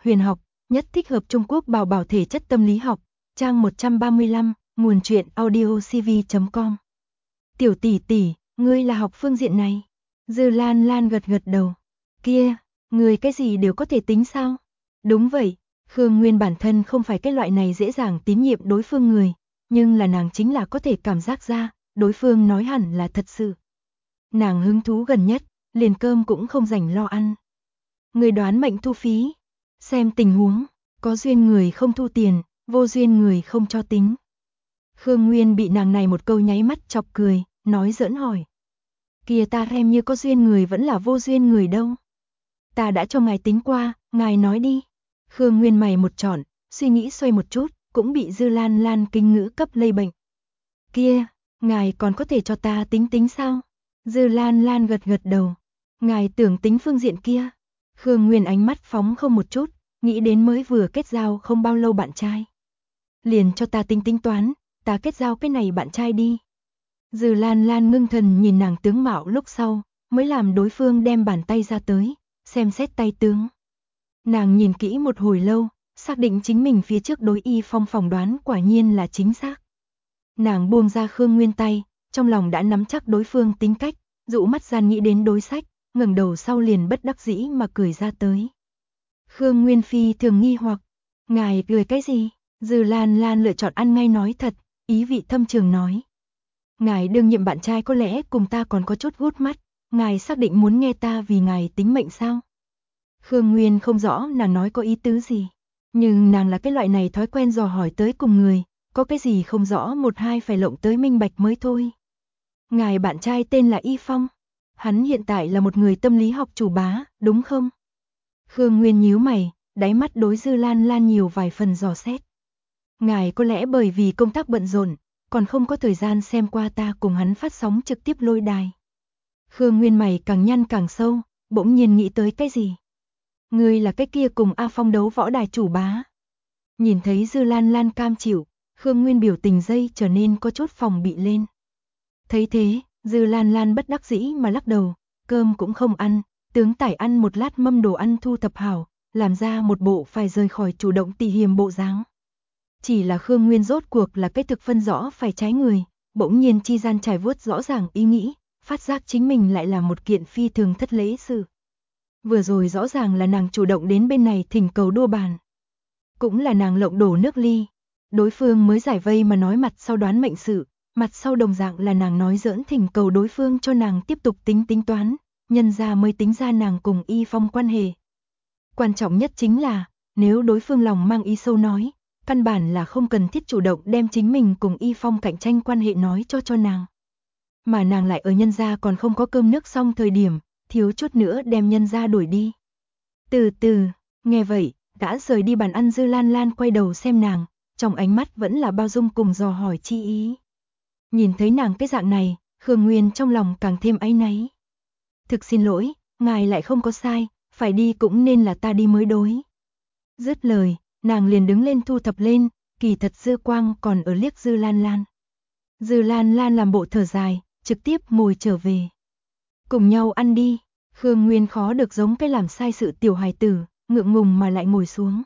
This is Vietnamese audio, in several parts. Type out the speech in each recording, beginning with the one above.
huyền học, nhất thích hợp Trung Quốc bảo bảo thể chất tâm lý học, trang 135, nguồn truyện audiocv.com. Tiểu tỷ tỷ, ngươi là học phương diện này. Dư Lan Lan gật gật đầu. Kia, người cái gì đều có thể tính sao? Đúng vậy, Khương Nguyên bản thân không phải cái loại này dễ dàng tín nhiệm đối phương người, nhưng là nàng chính là có thể cảm giác ra, đối phương nói hẳn là thật sự. Nàng hứng thú gần nhất, liền cơm cũng không rảnh lo ăn. Người đoán mệnh thu phí, xem tình huống, có duyên người không thu tiền, vô duyên người không cho tính. Khương Nguyên bị nàng này một câu nháy mắt chọc cười, nói giỡn hỏi. Kìa ta xem như có duyên người vẫn là vô duyên người đâu. Ta đã cho ngài tính qua, ngài nói đi. Khương Nguyên mày một trọn, suy nghĩ xoay một chút, cũng bị Dư Lan Lan kinh ngữ cấp lây bệnh. Kia, ngài còn có thể cho ta tính tính sao? Dư Lan Lan gật gật đầu. Ngài tưởng tính phương diện kia. Khương Nguyên ánh mắt phóng không một chút, nghĩ đến mới vừa kết giao không bao lâu bạn trai. Liền cho ta tính tính toán, ta kết giao cái này bạn trai đi. Dư Lan Lan ngưng thần nhìn nàng tướng mạo lúc sau, mới làm đối phương đem bàn tay ra tới, xem xét tay tướng. Nàng nhìn kỹ một hồi lâu, xác định chính mình phía trước đối Y Phong phỏng đoán quả nhiên là chính xác. Nàng buông ra Khương Nguyên tay, trong lòng đã nắm chắc đối phương tính cách, dụ mắt gian nghĩ đến đối sách, ngẩng đầu sau liền bất đắc dĩ mà cười ra tới. Khương Nguyên phi thường nghi hoặc, ngài cười cái gì? Dư Lan Lan lựa chọn ăn ngay nói thật, ý vị thâm trường nói. Ngài đương nhiệm bạn trai có lẽ cùng ta còn có chút gút mắt, ngài xác định muốn nghe ta vì ngài tính mệnh sao? Khương Nguyên không rõ nàng nói có ý tứ gì, nhưng nàng là cái loại này thói quen dò hỏi tới cùng người, có cái gì không rõ một hai phải lộng tới minh bạch mới thôi. Ngài bạn trai tên là Y Phong, hắn hiện tại là một người tâm lý học chủ bá, đúng không? Khương Nguyên nhíu mày, đáy mắt đối Dư Lan Lan nhiều vài phần dò xét. Ngài có lẽ bởi vì công tác bận rộn, còn không có thời gian xem qua ta cùng hắn phát sóng trực tiếp lôi đài. Khương Nguyên mày càng nhăn càng sâu, bỗng nhiên nghĩ tới cái gì? Ngươi là cái kia cùng A Phong đấu võ đài chủ bá. Nhìn thấy Dư Lan Lan cam chịu, Khương Nguyên biểu tình dây trở nên có chút phòng bị lên. Thấy thế, Dư Lan Lan bất đắc dĩ mà lắc đầu, cơm cũng không ăn, tướng tải ăn một lát mâm đồ ăn thu thập hảo, làm ra một bộ phải rời khỏi chủ động tỉ hiềm bộ dáng. Chỉ là Khương Nguyên rốt cuộc là cái thực phân rõ phải trái người, bỗng nhiên chi gian trải vuốt rõ ràng ý nghĩ, phát giác chính mình lại là một kiện phi thường thất lễ sự. Vừa rồi rõ ràng là nàng chủ động đến bên này thỉnh cầu đua bàn. Cũng là nàng lộng đổ nước ly. Đối phương mới giải vây mà nói mặt sau đoán mệnh sự, mặt sau đồng dạng là nàng nói giỡn thỉnh cầu đối phương cho nàng tiếp tục tính toán, nhân ra mới tính ra nàng cùng Y Phong quan hệ. Quan trọng nhất chính là, nếu đối phương lòng mang ý sâu nói, căn bản là không cần thiết chủ động đem chính mình cùng Y Phong cạnh tranh quan hệ nói cho nàng. Mà nàng lại ở nhân gia còn không có cơm nước xong thời điểm, thiếu chút nữa đem nhân gia đuổi đi. Từ từ, nghe vậy, đã rời đi bàn ăn Dư Lan Lan quay đầu xem nàng, trong ánh mắt vẫn là bao dung cùng dò hỏi chi ý. Nhìn thấy nàng cái dạng này, Khương Nguyên trong lòng càng thêm áy náy. Thực xin lỗi, ngài lại không có sai, phải đi cũng nên là ta đi mới đối. Dứt lời, nàng liền đứng lên thu thập lên, kỳ thật Dư Quang còn ở liếc Dư Lan Lan. Dư Lan Lan làm bộ thở dài, trực tiếp ngồi trở về. Cùng nhau ăn đi, Khương Nguyên khó được giống cái làm sai sự tiểu hài tử, ngượng ngùng mà lại ngồi xuống.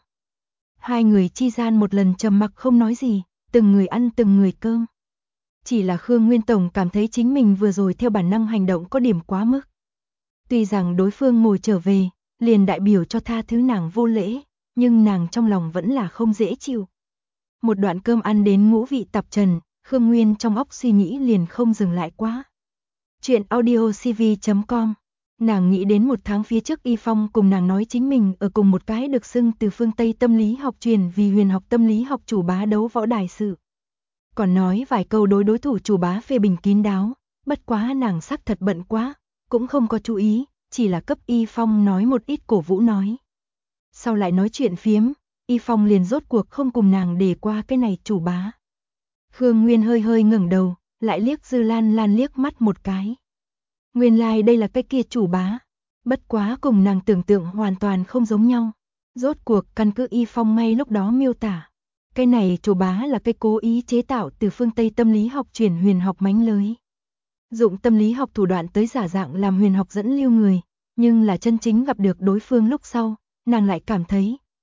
Hai người chi gian một lần trầm mặc không nói gì, từng người ăn từng người cơm. Chỉ là Khương Nguyên tổng cảm thấy chính mình vừa rồi theo bản năng hành động có điểm quá mức. Tuy rằng đối phương ngồi trở về, liền đại biểu cho tha thứ nàng vô lễ, nhưng nàng trong lòng vẫn là không dễ chịu. Một đoạn cơm ăn đến ngũ vị tạp trần, Khương Nguyên trong óc suy nghĩ liền không dừng lại quá. Chuyện audiocv.com. Nàng nghĩ đến một tháng phía trước Y Phong cùng nàng nói chính mình ở cùng một cái được xưng từ phương Tây tâm lý học truyền vì huyền học tâm lý học chủ bá đấu võ đài sự. Còn nói vài câu đối thủ chủ bá phê bình kín đáo, bất quá nàng sắc thật bận quá, cũng không có chú ý, chỉ là cấp Y Phong nói một ít cổ vũ nói. Sau lại nói chuyện phiếm, Y Phong liền rốt cuộc không cùng nàng để qua cái này chủ bá. Khương Nguyên hơi hơi ngẩng đầu, lại liếc Dư Lan Lan liếc mắt một cái. Nguyên lai đây là cái kia chủ bá, bất quá cùng nàng tưởng tượng hoàn toàn không giống nhau. Rốt cuộc căn cứ Y Phong ngay lúc đó miêu tả, cái này chủ bá là cái cố ý chế tạo từ phương Tây tâm lý học chuyển huyền học mánh lới. Dụng tâm lý học thủ đoạn tới giả dạng làm huyền học dẫn lưu người, nhưng là chân chính gặp được đối phương lúc sau, nàng lại cảm thấy,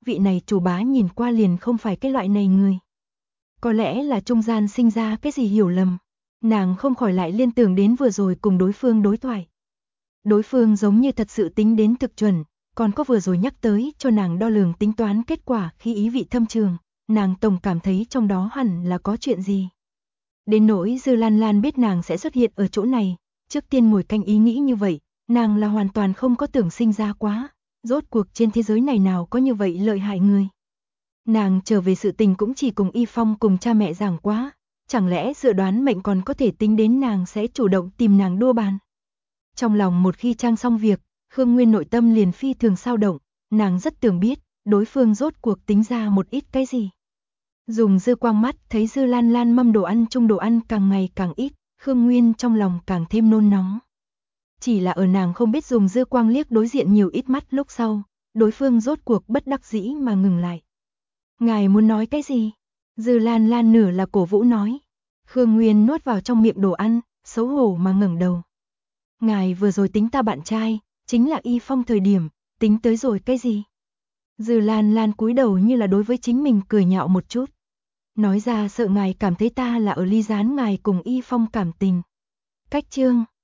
vị này chủ bá nhìn qua liền không phải cái loại này người. Có lẽ là trung gian sinh ra cái gì hiểu lầm, nàng không khỏi lại liên tưởng đến vừa rồi cùng đối phương đối thoại. Đối phương giống như thật sự tính đến thực chuẩn, còn có vừa rồi nhắc tới cho nàng đo lường tính toán kết quả khi ý vị thâm trường, nàng tổng cảm thấy trong đó hẳn là có chuyện gì. Đến nỗi Dư Lan Lan biết nàng sẽ xuất hiện ở chỗ này, trước tiên ngồi canh ý nghĩ như vậy, nàng là hoàn toàn không có tưởng sinh ra quá, rốt cuộc trên thế giới này nào có như vậy lợi hại người. Nàng trở về sự tình cũng chỉ cùng Y Phong cùng cha mẹ giảng quá, chẳng lẽ dự đoán mệnh còn có thể tính đến nàng sẽ chủ động tìm nàng đua bàn. Trong lòng một khi trang xong việc, Khương Nguyên nội tâm liền phi thường sao động, nàng rất tưởng biết, đối phương rốt cuộc tính ra một ít cái gì. Dùng dư quang mắt thấy Dư Lan Lan mâm đồ ăn chung đồ ăn càng ngày càng ít, Khương Nguyên trong lòng càng thêm nôn nóng. Chỉ là ở nàng không biết dùng dư quang liếc đối diện nhiều ít mắt lúc sau, đối phương rốt cuộc bất đắc dĩ mà ngừng lại. Ngài muốn nói cái gì? Dư Lan Lan nửa là cổ vũ nói. Khương Nguyên nuốt vào trong miệng đồ ăn, xấu hổ mà ngẩng đầu. Ngài vừa rồi tính ta bạn trai, chính là Y Phong thời điểm, tính tới rồi cái gì? Dư Lan Lan cúi đầu như là đối với chính mình cười nhạo một chút. Nói ra sợ ngài cảm thấy ta là ở ly gián ngài cùng Y Phong cảm tình. Cách chương